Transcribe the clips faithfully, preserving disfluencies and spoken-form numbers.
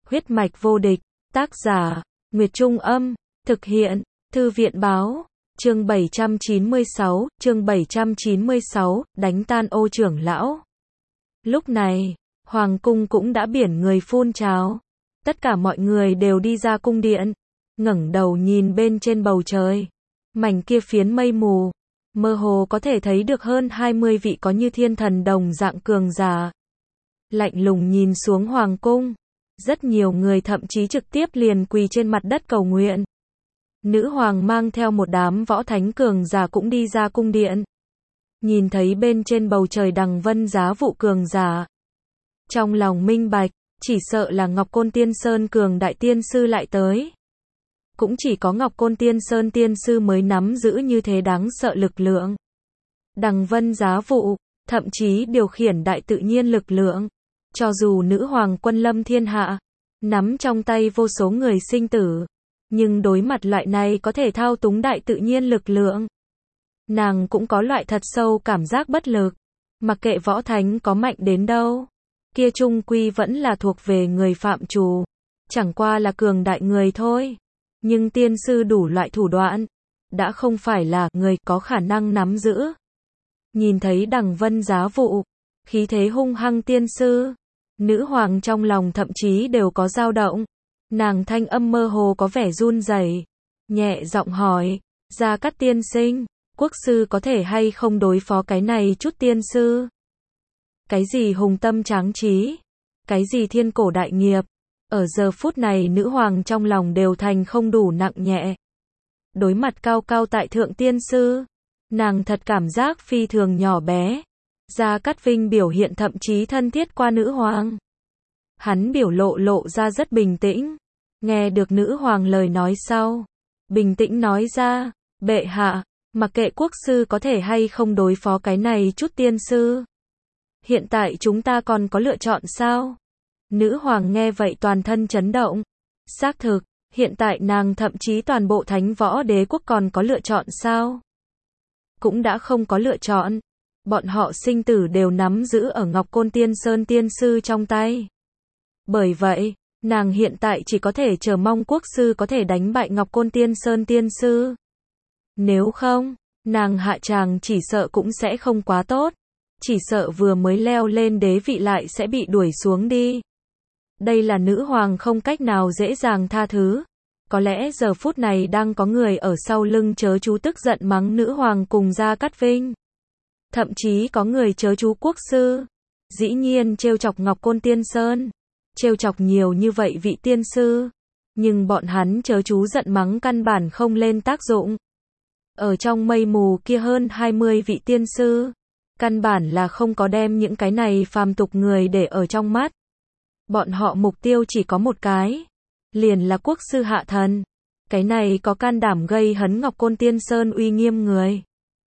Huyết mạch vô địch, tác giả, Nguyệt Trung Âm, thực hiện, Thư viện Báo, chương bảy trăm chín mươi sáu, chương bảy trăm chín mươi sáu, đánh tan Ô trưởng lão. Lúc này, Hoàng cung cũng đã biển người phun trào. Tất cả mọi người đều đi ra cung điện, ngẩng đầu nhìn bên trên bầu trời. Mảnh kia phiến mây mù, mơ hồ có thể thấy được hơn hai mươi vị có như thiên thần đồng dạng cường giả. Lạnh lùng nhìn xuống Hoàng cung. Rất nhiều người thậm chí trực tiếp liền quỳ trên mặt đất cầu nguyện. Nữ hoàng mang theo một đám võ thánh cường giả cũng đi ra cung điện. Nhìn thấy bên trên bầu trời đằng vân giá vụ cường giả. Trong lòng minh bạch, chỉ sợ là Ngọc Côn Tiên Sơn cường đại tiên sư lại tới. Cũng chỉ có Ngọc Côn Tiên Sơn tiên sư mới nắm giữ như thế đáng sợ lực lượng. Đằng vân giá vụ, thậm chí điều khiển đại tự nhiên lực lượng. Cho dù nữ hoàng quân lâm thiên hạ, nắm trong tay vô số người sinh tử, nhưng đối mặt loại này có thể thao túng đại tự nhiên lực lượng, nàng cũng có loại thật sâu cảm giác bất lực. Mặc kệ võ thánh có mạnh đến đâu, kia chung quy vẫn là thuộc về người phạm trù, chẳng qua là cường đại người thôi. Nhưng tiên sư đủ loại thủ đoạn, đã không phải là người có khả năng nắm giữ. Nhìn thấy đằng vân giá vụ, khí thế hung hăng tiên sư, nữ hoàng trong lòng thậm chí đều có dao động. Nàng thanh âm mơ hồ có vẻ run rẩy, nhẹ giọng hỏi, Gia Cát tiên sinh, quốc sư có thể hay không đối phó cái này chút tiên sư? Cái gì hùng tâm tráng trí? Cái gì thiên cổ đại nghiệp? Ở giờ phút này nữ hoàng trong lòng đều thành không đủ nặng nhẹ. Đối mặt cao cao tại thượng tiên sư, nàng thật cảm giác phi thường nhỏ bé. Gia Cát Vinh biểu hiện thậm chí thân thiết qua nữ hoàng. Hắn biểu lộ lộ ra rất bình tĩnh. Nghe được nữ hoàng lời nói sau, bình tĩnh nói ra, bệ hạ, mặc kệ quốc sư có thể hay không đối phó cái này chút tiên sư, hiện tại chúng ta còn có lựa chọn sao? Nữ hoàng nghe vậy toàn thân chấn động. Xác thực, hiện tại nàng thậm chí toàn bộ thánh võ đế quốc còn có lựa chọn sao? Cũng đã không có lựa chọn. Bọn họ sinh tử đều nắm giữ ở Ngọc Côn Tiên Sơn tiên sư trong tay. Bởi vậy, nàng hiện tại chỉ có thể chờ mong quốc sư có thể đánh bại Ngọc Côn Tiên Sơn tiên sư. Nếu không, nàng hạ tràng chỉ sợ cũng sẽ không quá tốt. Chỉ sợ vừa mới leo lên đế vị lại sẽ bị đuổi xuống đi. Đây là nữ hoàng không cách nào dễ dàng tha thứ. Có lẽ giờ phút này đang có người ở sau lưng chớ chú tức giận mắng nữ hoàng cùng Gia Cát Vinh. Thậm chí có người chớ chú quốc sư. Dĩ nhiên trêu chọc Ngọc Côn Tiên Sơn. Trêu chọc nhiều như vậy vị tiên sư. Nhưng bọn hắn chớ chú giận mắng căn bản không lên tác dụng. Ở trong mây mù kia hơn hai mươi vị tiên sư. Căn bản là không có đem những cái này phàm tục người để ở trong mắt. Bọn họ mục tiêu chỉ có một cái. Liền là quốc sư hạ thần. Cái này có can đảm gây hấn Ngọc Côn Tiên Sơn uy nghiêm người.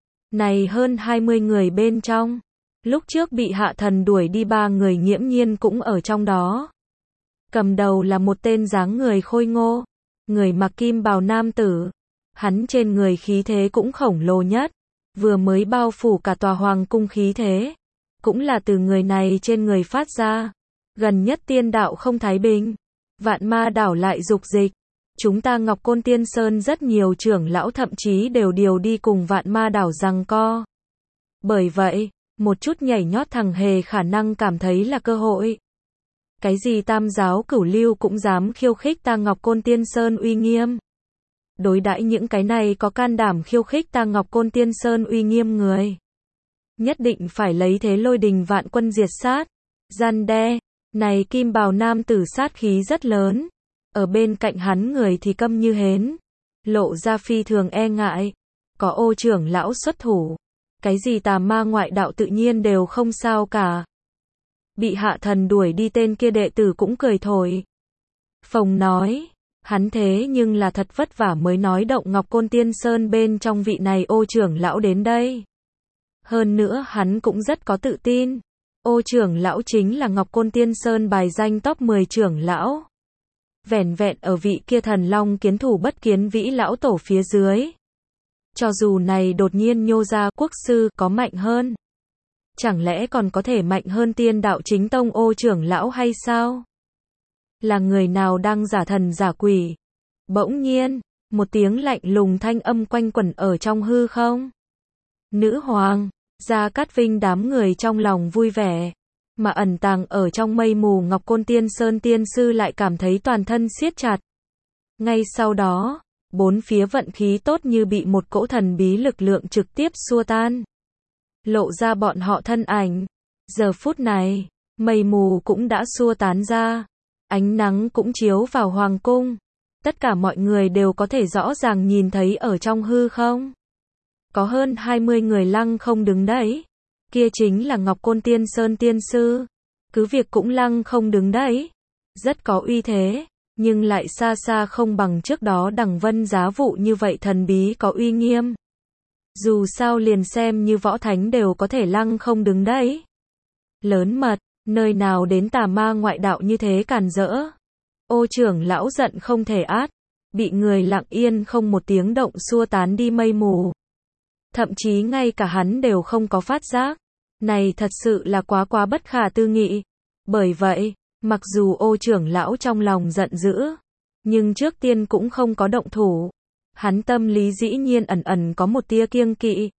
Này hơn hai mươi người bên trong. Lúc trước bị hạ thần đuổi đi ba người nghiễm nhiên cũng ở trong đó. Cầm đầu là một tên dáng người khôi ngô. Người mặc kim bào nam tử. Hắn trên người khí thế cũng khổng lồ nhất. Vừa mới bao phủ cả tòa hoàng cung khí thế. Cũng là từ người này trên người phát ra. Gần nhất tiên đạo không thái bình. Vạn ma đảo lại dục dịch. Chúng ta Ngọc Côn Tiên Sơn rất nhiều trưởng lão thậm chí đều điều đi cùng vạn ma đảo giằng co. Bởi vậy, một chút nhảy nhót thằng hề khả năng cảm thấy là cơ hội. Cái gì tam giáo cửu lưu cũng dám khiêu khích ta Ngọc Côn Tiên Sơn uy nghiêm. Đối đãi những cái này có can đảm khiêu khích ta Ngọc Côn Tiên Sơn uy nghiêm người. Nhất định phải lấy thế lôi đình vạn quân diệt sát. Gian đe, này kim bào nam tử sát khí rất lớn. Ở bên cạnh hắn người thì câm như hến. Lộ ra phi thường e ngại. Có Ô trưởng lão xuất thủ. Cái gì tà ma ngoại đạo tự nhiên đều không sao cả. Bị hạ thần đuổi đi tên kia đệ tử cũng cười thổi. Phồng nói. Hắn thế nhưng là thật vất vả mới nói động Ngọc Côn Tiên Sơn bên trong vị này Ô trưởng lão đến đây. Hơn nữa hắn cũng rất có tự tin. Ô trưởng lão chính là Ngọc Côn Tiên Sơn bài danh top mười trưởng lão. Vẻn vẹn ở vị kia thần long kiến thủ bất kiến vĩ lão tổ phía dưới. Cho dù này đột nhiên nhô ra quốc sư có mạnh hơn. Chẳng lẽ còn có thể mạnh hơn tiên đạo chính tông Ô trưởng lão hay sao? là người nào đang giả thần giả quỷ. Bỗng nhiên, một tiếng lạnh lùng thanh âm quanh quẩn ở trong hư không. Nữ hoàng, Gia Cát Vinh đám người trong lòng vui vẻ, mà ẩn tàng ở trong mây mù Ngọc Côn Tiên Sơn tiên sư lại cảm thấy toàn thân siết chặt. Ngay sau đó, bốn phía vận khí tốt như bị một cỗ thần bí lực lượng trực tiếp xua tan. Lộ ra bọn họ thân ảnh. Giờ phút này, mây mù cũng đã xua tán ra. Ánh nắng cũng chiếu vào hoàng cung. Tất cả mọi người đều có thể rõ ràng nhìn thấy ở trong hư không. Có hơn hai mươi người lăng không đứng đấy. Kia chính là Ngọc Côn Tiên Sơn tiên sư. Cứ việc cũng lăng không đứng đấy. Rất có uy thế, nhưng lại xa xa không bằng trước đó đằng vân giá vụ như vậy thần bí có uy nghiêm. Dù sao liền xem như võ thánh đều có thể lăng không đứng đấy. Lớn mật, nơi nào đến tà ma ngoại đạo như thế càn rỡ. Ô trưởng lão giận không thể át, bị người lặng yên không một tiếng động xua tán đi mây mù. Thậm chí ngay cả hắn đều không có phát giác. Này thật sự là quá quá bất khả tư nghị. Bởi vậy, mặc dù ô trưởng lão trong lòng giận dữ, nhưng trước tiên cũng không có động thủ. Hắn tâm lý dĩ nhiên ẩn ẩn có một tia kiêng kỵ.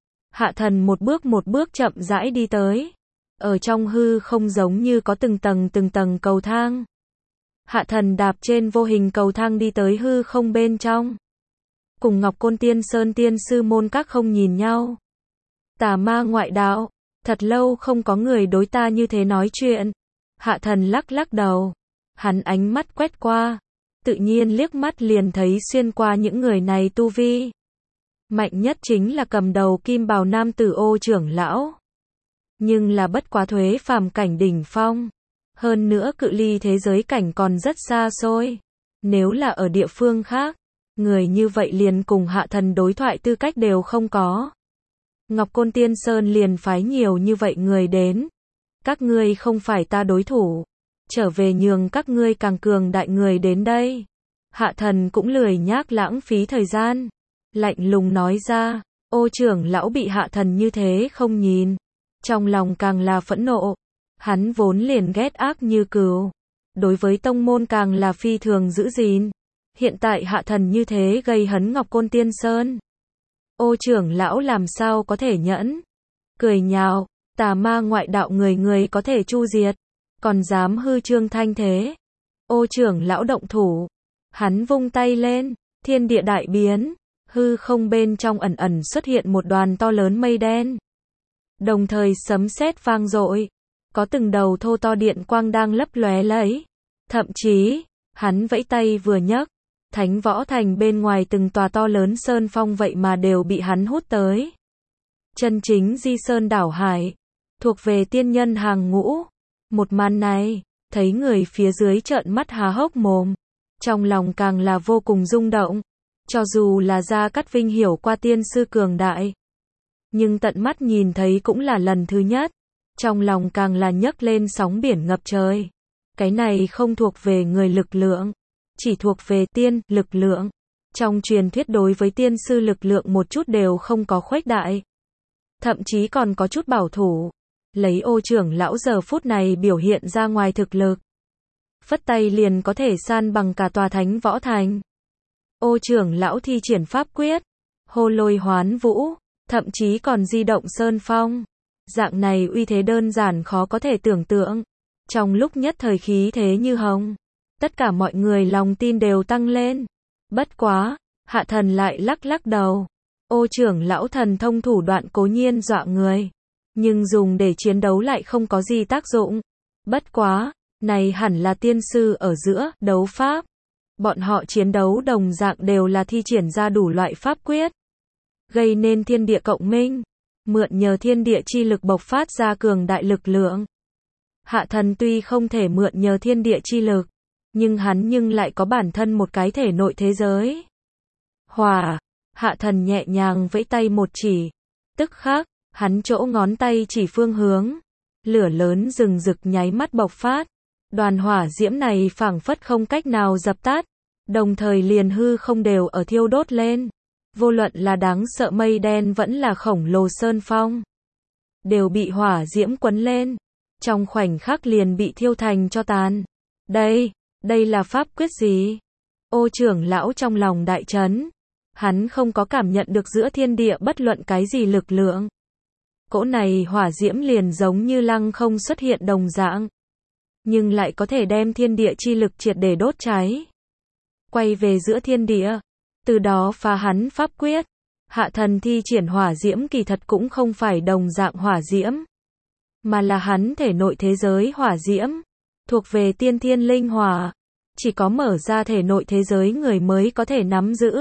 Hạ thần một bước một bước chậm rãi đi tới. Ở trong hư không giống như có từng tầng từng tầng cầu thang. Hạ thần đạp trên vô hình cầu thang đi tới hư không bên trong. Cùng Ngọc Côn Tiên Sơn tiên sư môn các không nhìn nhau. Tà ma ngoại đạo, thật lâu không có người đối ta như thế nói chuyện. Hạ thần lắc lắc đầu. Hắn ánh mắt quét qua. Tự nhiên liếc mắt liền thấy xuyên qua những người này tu vi. Mạnh nhất chính là cầm đầu kim bào nam tử ô trưởng lão. Nhưng là bất quá thuế phàm cảnh đỉnh phong. Hơn nữa cự ly thế giới cảnh còn rất xa xôi. Nếu là ở địa phương khác, người như vậy liền cùng hạ thần đối thoại tư cách đều không có. Ngọc Côn Tiên Sơn liền phái nhiều như vậy người đến. Các ngươi không phải ta đối thủ. Trở về nhường các ngươi càng cường đại người đến đây. Hạ thần cũng lười nhác lãng phí thời gian. Lạnh lùng nói ra, ô trưởng lão bị hạ thần như thế không nhìn. Trong lòng càng là phẫn nộ. Hắn vốn liền ghét ác như cừu. Đối với tông môn càng là phi thường giữ gìn. Hiện tại hạ thần như thế gây hấn Ngọc Côn Tiên Sơn. Ô trưởng lão làm sao có thể nhẫn. Cười nhạo, tà ma ngoại đạo người người có thể chu diệt. Còn dám hư trương thanh thế. Ô trưởng lão động thủ. Hắn vung tay lên, thiên địa đại biến. Hư không bên trong ẩn ẩn xuất hiện một đoàn to lớn mây đen. Đồng thời sấm sét vang dội. Có từng đầu thô to điện quang đang lấp lóe lấy. Thậm chí, hắn vẫy tay vừa nhấc. Thánh võ thành bên ngoài từng tòa to lớn sơn phong vậy mà đều bị hắn hút tới. Chân chính di sơn đảo hải. Thuộc về tiên nhân hàng ngũ. Một màn này, thấy người phía dưới trợn mắt há hốc mồm. Trong lòng càng là vô cùng rung động. Cho dù là Gia Cát Vinh hiểu qua tiên sư cường đại. Nhưng tận mắt nhìn thấy cũng là lần thứ nhất. Trong lòng càng là nhấc lên sóng biển ngập trời. Cái này không thuộc về người lực lượng. Chỉ thuộc về tiên, lực lượng. Trong truyền thuyết đối với tiên sư lực lượng một chút đều không có khuếch đại. Thậm chí còn có chút bảo thủ. Lấy ô trưởng lão giờ phút này biểu hiện ra ngoài thực lực. Phất tay liền có thể san bằng cả tòa thánh võ thành. Ô trưởng lão thi triển pháp quyết. Hô lôi hoán vũ. Thậm chí còn di động sơn phong. Dạng này uy thế đơn giản khó có thể tưởng tượng. Trong lúc nhất thời khí thế như hồng. Tất cả mọi người lòng tin đều tăng lên. Bất quá, hạ thần lại lắc lắc đầu. Ô trưởng lão thần thông thủ đoạn cố nhiên dọa người. Nhưng dùng để chiến đấu lại không có gì tác dụng. Bất quá, này hẳn là tiên sư ở giữa, đấu pháp. Bọn họ chiến đấu đồng dạng đều là thi triển ra đủ loại pháp quyết. Gây nên thiên địa cộng minh. Mượn nhờ thiên địa chi lực bộc phát ra cường đại lực lượng. Hạ thần tuy không thể mượn nhờ thiên địa chi lực. Nhưng hắn nhưng lại có bản thân một cái thể nội thế giới. Hỏa, hạ thần nhẹ nhàng vẫy tay một chỉ. Tức khắc, hắn chỗ ngón tay chỉ phương hướng. Lửa lớn rừng rực nháy mắt bộc phát. Đoàn hỏa diễm này phảng phất không cách nào dập tắt. Đồng thời liền hư không đều ở thiêu đốt lên. Vô luận là đáng sợ mây đen vẫn là khổng lồ sơn phong. Đều bị hỏa diễm quấn lên. Trong khoảnh khắc liền bị thiêu thành cho tàn. Đây, Đây là pháp quyết gì? Ô trưởng lão trong lòng đại chấn. Hắn không có cảm nhận được giữa thiên địa bất luận cái gì lực lượng. Cỗ này hỏa diễm liền giống như lăng không xuất hiện đồng dạng. Nhưng lại có thể đem thiên địa chi lực triệt để đốt cháy. Quay về giữa thiên địa. Từ đó phá hắn pháp quyết. Hạ thần thi triển hỏa diễm kỳ thật cũng không phải đồng dạng hỏa diễm. Mà là hắn thể nội thế giới hỏa diễm. Thuộc về tiên thiên linh hỏa. Chỉ có mở ra thể nội thế giới người mới có thể nắm giữ.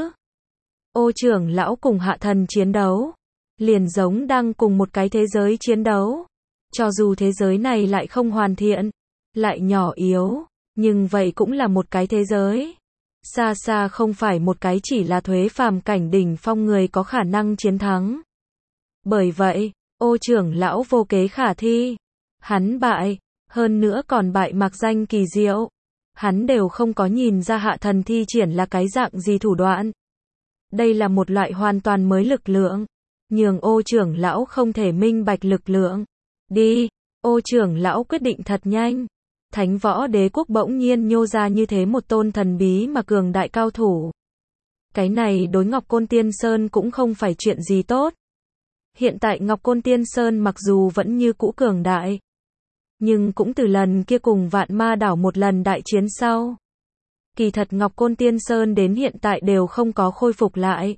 Ô trưởng lão cùng hạ thần chiến đấu. Liền giống đang cùng một cái thế giới chiến đấu. Cho dù thế giới này lại không hoàn thiện. Lại nhỏ yếu. Nhưng vậy cũng là một cái thế giới. Xa xa không phải một cái chỉ là thuế phàm cảnh đỉnh phong người có khả năng chiến thắng. Bởi vậy, ô trưởng lão vô kế khả thi. Hắn bại. Hơn nữa còn bại mặc danh kỳ diệu. Hắn đều không có nhìn ra hạ thần thi triển là cái dạng gì thủ đoạn. Đây là một loại hoàn toàn mới lực lượng. Nhường ô trưởng lão không thể minh bạch lực lượng. Đi, ô trưởng lão quyết định thật nhanh. Thánh võ đế quốc bỗng nhiên nhô ra như thế một tôn thần bí mà cường đại cao thủ. Cái này đối Ngọc Côn Tiên Sơn cũng không phải chuyện gì tốt. Hiện tại Ngọc Côn Tiên Sơn mặc dù vẫn như cũ cường đại. Nhưng cũng từ lần kia cùng Vạn Ma đảo một lần đại chiến sau. Kỳ thật Ngọc Côn Tiên Sơn đến hiện tại đều không có khôi phục lại.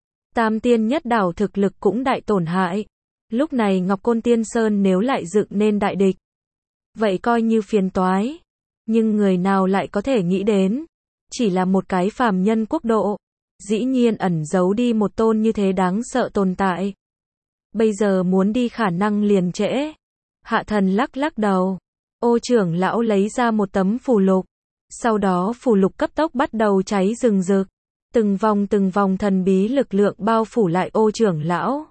Tam tiên nhất đảo thực lực cũng đại tổn hại. Lúc này Ngọc Côn Tiên Sơn nếu lại dựng nên đại địch. Vậy coi như phiền toái. Nhưng người nào lại có thể nghĩ đến. Chỉ là một cái phàm nhân quốc độ. Dĩ nhiên ẩn giấu đi một tôn như thế đáng sợ tồn tại. Bây giờ muốn đi khả năng liền trễ. Hạ thần lắc lắc đầu. Ô trưởng lão lấy ra một tấm phù lục. Sau đó phù lục cấp tốc bắt đầu cháy rừng rực. Từng vòng từng vòng thần bí lực lượng bao phủ lại ô trưởng lão.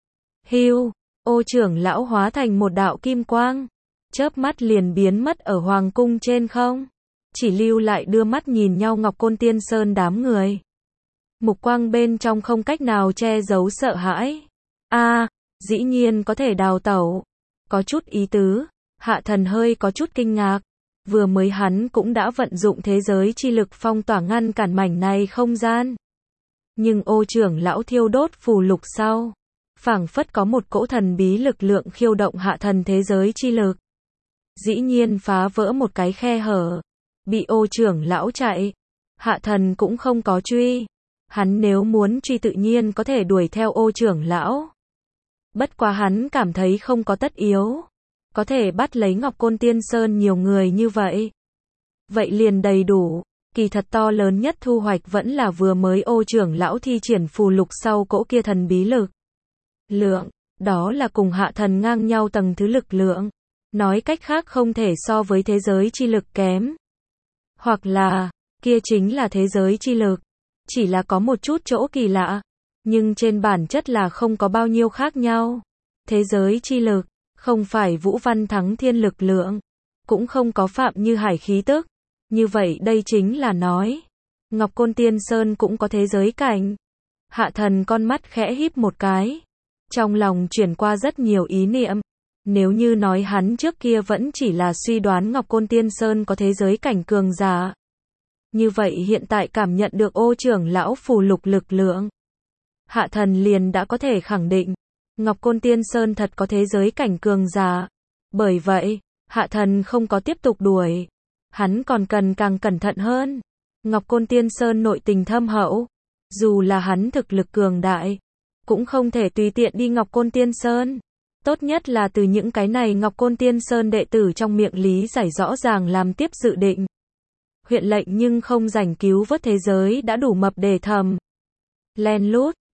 Hưu, ô trưởng lão hóa thành một đạo kim quang. Chớp mắt liền biến mất ở hoàng cung trên không. Chỉ lưu lại đưa mắt nhìn nhau Ngọc Côn Tiên Sơn đám người. Mục quang bên trong không cách nào che giấu sợ hãi. A, dĩ nhiên có thể đào tẩu. Có chút ý tứ. Hạ thần hơi có chút kinh ngạc. Vừa mới hắn cũng đã vận dụng thế giới chi lực phong tỏa ngăn cản mảnh này không gian. Nhưng ô trưởng lão thiêu đốt phù lục sau. Phảng phất có một cỗ thần bí lực lượng khiêu động hạ thần thế giới chi lực. Dĩ nhiên phá vỡ một cái khe hở. Bị ô trưởng lão chạy. Hạ thần cũng không có truy. Hắn nếu muốn truy tự nhiên có thể đuổi theo ô trưởng lão. Bất quá hắn cảm thấy không có tất yếu. Có thể bắt lấy Ngọc Côn Tiên Sơn nhiều người như vậy. Vậy liền đầy đủ. Kỳ thật to lớn nhất thu hoạch vẫn là vừa mới ô trưởng lão thi triển phù lục sau cỗ kia thần bí lực. Lượng, đó là cùng hạ thần ngang nhau tầng thứ lực lượng. Nói cách khác không thể so với thế giới chi lực kém. Hoặc là, kia chính là thế giới chi lực. Chỉ là có một chút chỗ kỳ lạ. Nhưng trên bản chất là không có bao nhiêu khác nhau. Thế giới chi lực. Không phải Vũ Văn Thắng thiên lực lượng. Cũng không có Phạm Như Hải khí tức. Như vậy đây chính là nói. Ngọc Côn Tiên Sơn cũng có thế giới cảnh. Hạ thần con mắt khẽ híp một cái. Trong lòng chuyển qua rất nhiều ý niệm. Nếu như nói hắn trước kia vẫn chỉ là suy đoán Ngọc Côn Tiên Sơn có thế giới cảnh cường giả. Như vậy hiện tại cảm nhận được ô trưởng lão phù lục lực lượng. Hạ thần liền đã có thể khẳng định. Ngọc Côn Tiên Sơn thật có thế giới cảnh cường giả. Bởi vậy, hạ thần không có tiếp tục đuổi. Hắn còn cần càng cẩn thận hơn. Ngọc Côn Tiên Sơn nội tình thâm hậu. Dù là hắn thực lực cường đại. Cũng không thể tùy tiện đi Ngọc Côn Tiên Sơn. Tốt nhất là từ những cái này Ngọc Côn Tiên Sơn đệ tử trong miệng lý giải rõ ràng làm tiếp dự định. Huyện lệnh nhưng không rảnh cứu vớt thế giới đã đủ mập để thầm. Len lút.